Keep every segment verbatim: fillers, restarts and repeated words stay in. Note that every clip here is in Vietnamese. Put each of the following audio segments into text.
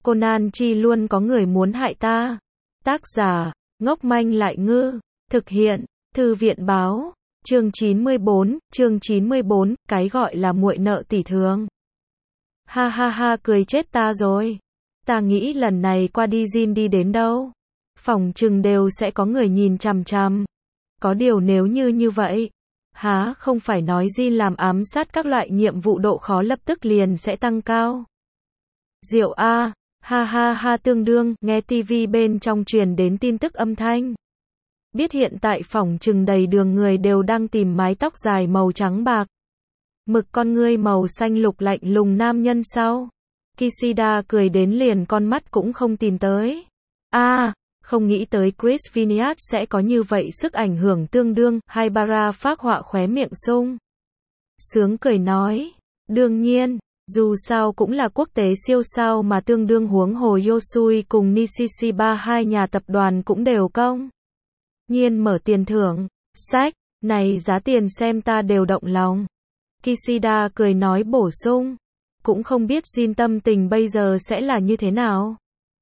Conan chi luôn có người muốn hại ta. Tác giả, ngốc manh lại ngư. Thực hiện, Thư viện báo. Chương chín mươi bốn, chương chín mươi bốn, cái gọi là muội nợ tỷ thường. Ha ha ha, cười chết ta rồi. Ta nghĩ lần này qua đi Jin đi đến đâu, phỏng chừng đều sẽ có người nhìn chằm chằm. Có điều nếu như như vậy, há không phải nói Jin làm ám sát các loại nhiệm vụ độ khó lập tức liền sẽ tăng cao. Diệu a, ha ha ha, tương đương, nghe tivi bên trong truyền đến tin tức âm thanh. Biết hiện tại phỏng chừng đầy đường người đều đang tìm mái tóc dài màu trắng bạc, mực con ngươi màu xanh lục lạnh lùng nam nhân sau. Kishida cười đến liền con mắt cũng không tìm tới. A, à, không nghĩ tới Chris Viniat sẽ có như vậy sức ảnh hưởng tương đương. Haibara phác họa khóe miệng sung sướng cười nói, đương nhiên, dù sao cũng là quốc tế siêu sao mà tương đương, huống hồ Yosui cùng Nishiba hai nhà tập đoàn cũng đều công nhiên mở tiền thưởng. Sách, này giá tiền xem ta đều động lòng. Kishida cười nói bổ sung, cũng không biết Jin tâm tình bây giờ sẽ là như thế nào.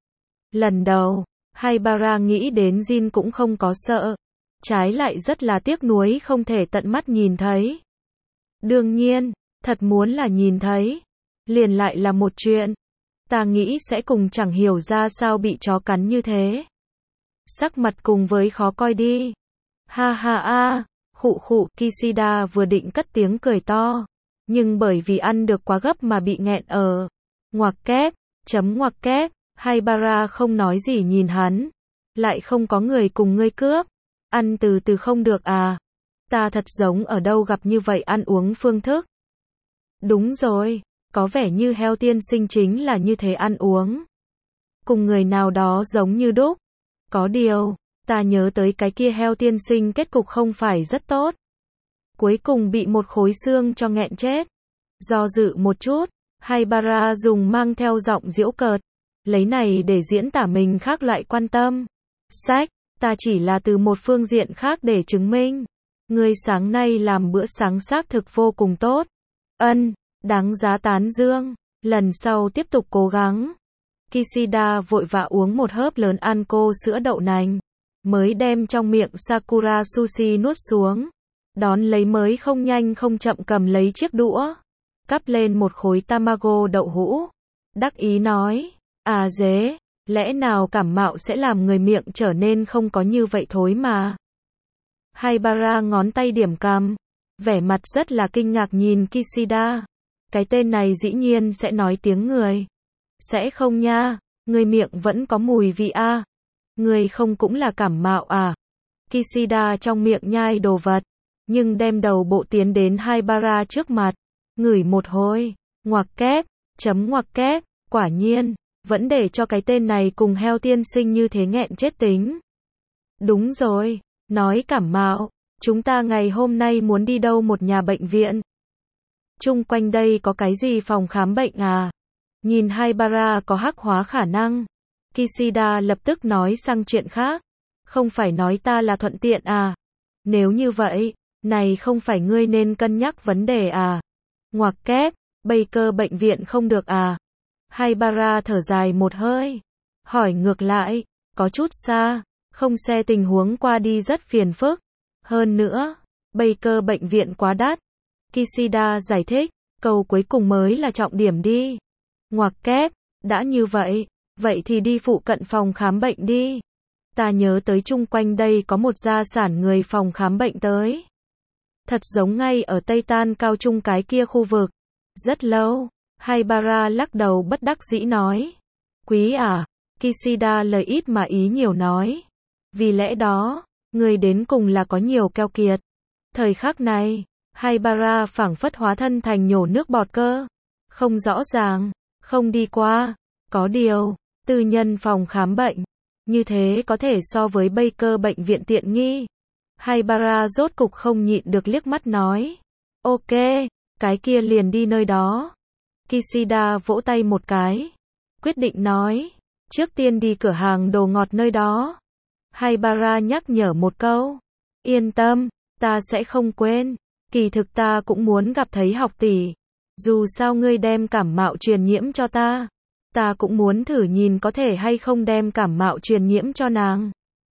Lần đầu, Haibara nghĩ đến Jin cũng không có sợ, trái lại rất là tiếc nuối không thể tận mắt nhìn thấy. Đương nhiên, thật muốn là nhìn thấy, liền lại là một chuyện. Ta nghĩ sẽ cùng chẳng hiểu ra sao bị chó cắn như thế. Sắc mặt cùng với khó coi đi. Ha ha a, khụ khụ, Kishida vừa định cất tiếng cười to, nhưng bởi vì ăn được quá gấp mà bị nghẹn ở. Ngoặc kép, chấm ngoặc kép, Haibara không nói gì nhìn hắn. Lại không có người cùng ngươi cướp. Ăn từ từ không được à? Ta thật giống ở đâu gặp như vậy ăn uống phương thức. Đúng rồi, có vẻ như heo tiên sinh chính là như thế ăn uống. Cùng người nào đó giống như đúc. Có điều, ta nhớ tới cái kia heo tiên sinh kết cục không phải rất tốt. Cuối cùng bị một khối xương cho nghẹn chết. Do dự một chút, Haibara dùng mang theo giọng giễu cợt, lấy này để diễn tả mình khác loại quan tâm. Sách, ta chỉ là từ một phương diện khác để chứng minh. Ngươi sáng nay làm bữa sáng xác thực vô cùng tốt. Ân, đáng giá tán dương. Lần sau tiếp tục cố gắng. Kishida vội vã uống một hớp lớn ăn cô sữa đậu nành, mới đem trong miệng Sakura sushi nuốt xuống. Đón lấy mới không nhanh không chậm cầm lấy chiếc đũa, cắp lên một khối tamago đậu hũ. Đắc ý nói, à dế, lẽ nào cảm mạo sẽ làm người miệng trở nên không có như vậy thối mà. Haibara ngón tay điểm cằm, vẻ mặt rất là kinh ngạc nhìn Kishida. Cái tên này dĩ nhiên sẽ nói tiếng người. Sẽ không nha, người miệng vẫn có mùi vị a. À. Người không cũng là cảm mạo à? Kishida trong miệng nhai đồ vật, nhưng đem đầu bộ tiến đến Haibara trước mặt, ngửi một hồi, ngoặc kép, chấm ngoặc kép, quả nhiên, vẫn để cho cái tên này cùng heo tiên sinh như thế nghẹn chết tính. Đúng rồi, nói cảm mạo, chúng ta ngày hôm nay muốn đi đâu một nhà bệnh viện? Chung quanh đây có cái gì phòng khám bệnh à? Nhìn Haibara có hắc hóa khả năng, Kishida lập tức nói sang chuyện khác. Không phải nói ta là thuận tiện à? Nếu như vậy, này không phải ngươi nên cân nhắc vấn đề à? Ngoặc kép, Baker bệnh viện không được à? Haibara thở dài một hơi, hỏi ngược lại, có chút xa, không xe tình huống qua đi rất phiền phức. Hơn nữa, Baker bệnh viện quá đắt. Kishida giải thích, câu cuối cùng mới là trọng điểm đi. Ngoặc kép, đã như vậy, vậy thì đi phụ cận phòng khám bệnh đi. Ta nhớ tới chung quanh đây có một gia sản người phòng khám bệnh tới. Thật giống ngay ở Tây Tan Cao Trung cái kia khu vực. Rất lâu, Haibara lắc đầu bất đắc dĩ nói. Quý à, Kishida lời ít mà ý nhiều nói. Vì lẽ đó, người đến cùng là có nhiều keo kiệt. Thời khắc này, Haibara phảng phất hóa thân thành nhổ nước bọt cơ. Không rõ ràng, không đi qua. Có điều, tư nhân phòng khám bệnh, như thế có thể so với Baker bệnh viện tiện nghi. Haibara rốt cục không nhịn được liếc mắt nói. Ok, cái kia liền đi nơi đó. Kishida vỗ tay một cái, quyết định nói, trước tiên đi cửa hàng đồ ngọt nơi đó. Haibara nhắc nhở một câu. Yên tâm, ta sẽ không quên. Kỳ thực ta cũng muốn gặp thấy học tỷ. Dù sao ngươi đem cảm mạo truyền nhiễm cho ta. Ta cũng muốn thử nhìn có thể hay không đem cảm mạo truyền nhiễm cho nàng.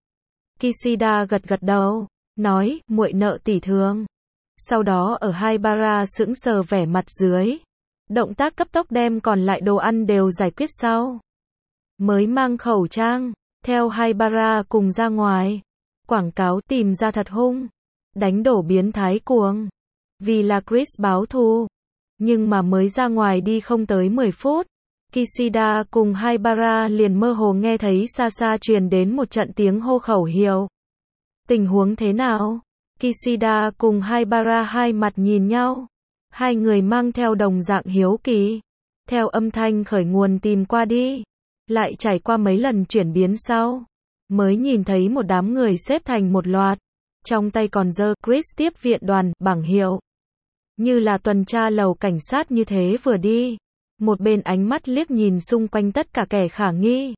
Kishida gật gật đầu, nói, muội nợ tỷ thường. Sau đó ở Haibara sững sờ vẻ mặt dưới. Động tác cấp tốc đem còn lại đồ ăn đều giải quyết sau. Mới mang khẩu trang, theo Haibara cùng ra ngoài. Quảng cáo tìm ra thật hung. Đánh đổ biến thái cuồng. Vì là Chris báo thù. Nhưng mà mới ra ngoài đi không tới mười phút. Kishida cùng Haibara liền mơ hồ nghe thấy xa xa truyền đến một trận tiếng hô khẩu hiệu. Tình huống thế nào? Kishida cùng Haibara hai mặt nhìn nhau. Hai người mang theo đồng dạng hiếu kỳ. Theo âm thanh khởi nguồn tìm qua đi. Lại trải qua mấy lần chuyển biến sau. Mới nhìn thấy một đám người xếp thành một loạt. Trong tay còn giơ Chris tiếp viện đoàn, bảng hiệu. Như là tuần tra lầu cảnh sát như thế vừa đi. Một bên ánh mắt liếc nhìn xung quanh tất cả kẻ khả nghi.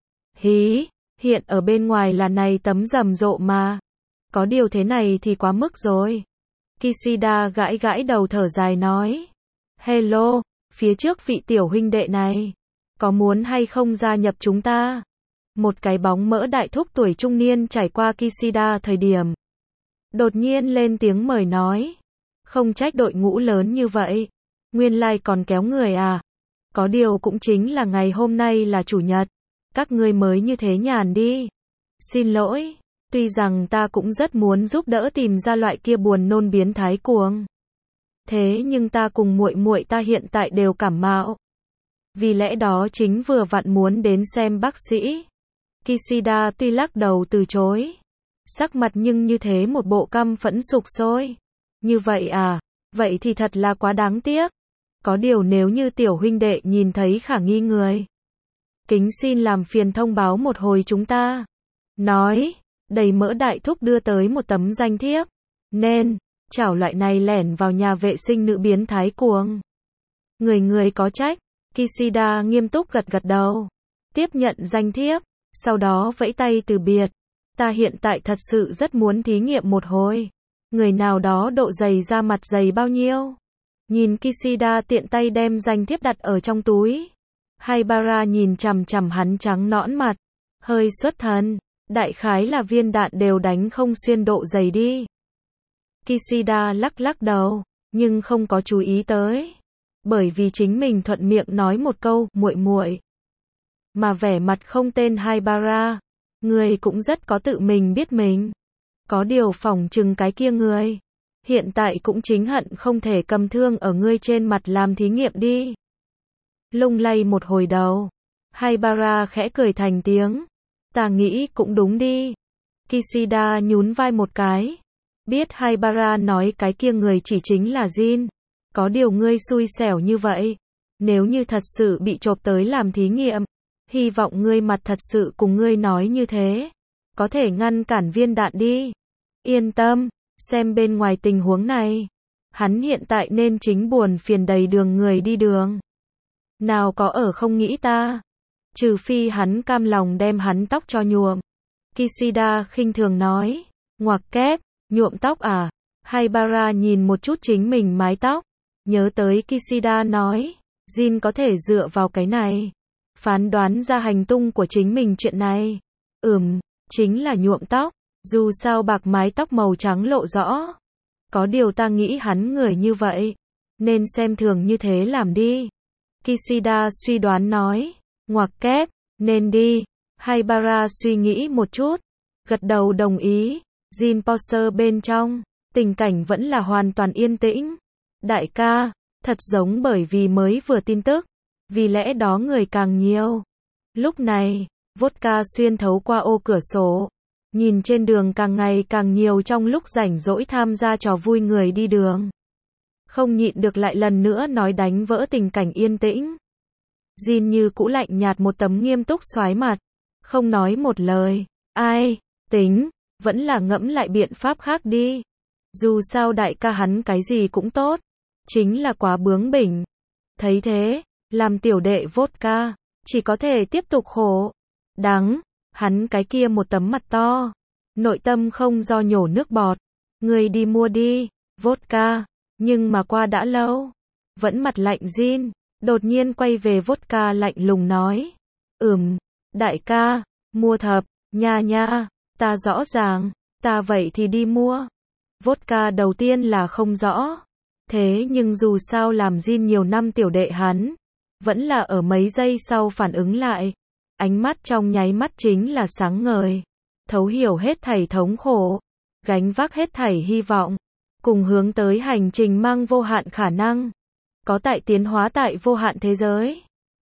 Hí, hiện ở bên ngoài là này tấm rầm rộ mà. Có điều thế này thì quá mức rồi. Kishida gãi gãi đầu thở dài nói. Hello, phía trước vị tiểu huynh đệ này. Có muốn hay không gia nhập chúng ta? Một cái bóng mỡ đại thúc tuổi trung niên trải qua Kishida thời điểm. Đột nhiên lên tiếng mời nói. Không trách đội ngũ lớn như vậy. Nguyên lai like còn kéo người à? Có điều cũng chính là ngày hôm nay là chủ nhật. Các ngươi mới như thế nhàn đi. Xin lỗi, tuy rằng ta cũng rất muốn giúp đỡ tìm ra loại kia buồn nôn biến thái cuồng. Thế nhưng ta cùng muội muội ta hiện tại đều cảm mạo. Vì lẽ đó chính vừa vặn muốn đến xem bác sĩ. Kishida tuy lắc đầu từ chối. Sắc mặt nhưng như thế một bộ căm phẫn sục sôi. Như vậy à, vậy thì thật là quá đáng tiếc. Có điều nếu như tiểu huynh đệ nhìn thấy khả nghi người. Kính xin làm phiền thông báo một hồi chúng ta. Nói, đầy mỡ đại thúc đưa tới một tấm danh thiếp. Nên, chảo loại này lẻn vào nhà vệ sinh nữ biến thái cuồng. Người người có trách. Kishida nghiêm túc gật gật đầu. Tiếp nhận danh thiếp. Sau đó vẫy tay từ biệt. Ta hiện tại thật sự rất muốn thí nghiệm một hồi. Người nào đó độ dày da mặt dày bao nhiêu? Nhìn Kishida tiện tay đem danh thiếp đặt ở trong túi. Haibara nhìn chằm chằm hắn trắng nõn mặt. Hơi xuất thần. Đại khái là viên đạn đều đánh không xuyên độ dày đi. Kishida lắc lắc đầu. Nhưng không có chú ý tới. Bởi vì chính mình thuận miệng nói một câu, muội muội. Mà vẻ mặt không tên Haibara. Người cũng rất có tự mình biết mình. Có điều phỏng chừng cái kia người. Hiện tại cũng chính hận không thể cầm thương ở ngươi trên mặt làm thí nghiệm đi. Lung lay một hồi đầu. Haibara khẽ cười thành tiếng. Ta nghĩ cũng đúng đi. Kishida nhún vai một cái. Biết Haibara nói cái kia người chỉ chính là Jin. Có điều ngươi xui xẻo như vậy. Nếu như thật sự bị chộp tới làm thí nghiệm. Hy vọng ngươi mặt thật sự cùng ngươi nói như thế. Có thể ngăn cản viên đạn đi. Yên tâm. Xem bên ngoài tình huống này. Hắn hiện tại nên chính buồn phiền đầy đường người đi đường. Nào có ở không nghĩ ta. Trừ phi hắn cam lòng đem hắn tóc cho nhuộm. Kishida khinh thường nói. Ngoặc kép, nhuộm tóc à? Haibara nhìn một chút chính mình mái tóc. Nhớ tới Kishida nói. Jin có thể dựa vào cái này. Phán đoán ra hành tung của chính mình chuyện này. Ừm, chính là nhuộm tóc. Dù sao bạc mái tóc màu trắng lộ rõ. Có điều ta nghĩ hắn người như vậy. Nên xem thường như thế làm đi. Kishida suy đoán nói. Ngoặc kép, nên đi. Haibara suy nghĩ một chút. Gật đầu đồng ý. Jin Poser bên trong. Tình cảnh vẫn là hoàn toàn yên tĩnh. Đại ca, thật giống bởi vì mới vừa tin tức. Vì lẽ đó người càng nhiều. Lúc này, vodka xuyên thấu qua ô cửa sổ. Nhìn trên đường càng ngày càng nhiều trong lúc rảnh rỗi tham gia trò vui người đi đường. Không nhịn được lại lần nữa nói đánh vỡ tình cảnh yên tĩnh. Jin như cũ lạnh nhạt một tấm nghiêm túc xoái mặt. Không nói một lời. Ai, tính, vẫn là ngẫm lại biện pháp khác đi. Dù sao đại ca hắn cái gì cũng tốt. Chính là quá bướng bỉnh. Thấy thế, làm tiểu đệ vodka, chỉ có thể tiếp tục khổ. Đắng, hắn cái kia một tấm mặt to. Nội tâm không do nhổ nước bọt. Người đi mua đi, vodka. Nhưng mà qua đã lâu. Vẫn mặt lạnh Jin. Đột nhiên quay về vodka lạnh lùng nói. Ừm, đại ca, mua thập, nha nha, ta rõ ràng, ta vậy thì đi mua. Vodka đầu tiên là không rõ. Thế nhưng dù sao làm gin nhiều năm tiểu đệ hắn, vẫn là ở mấy giây sau phản ứng lại. Ánh mắt trong nháy mắt chính là sáng ngời. Thấu hiểu hết thảy thống khổ, gánh vác hết thảy hy vọng, cùng hướng tới hành trình mang vô hạn khả năng. Có tại tiến hóa tại vô hạn thế giới.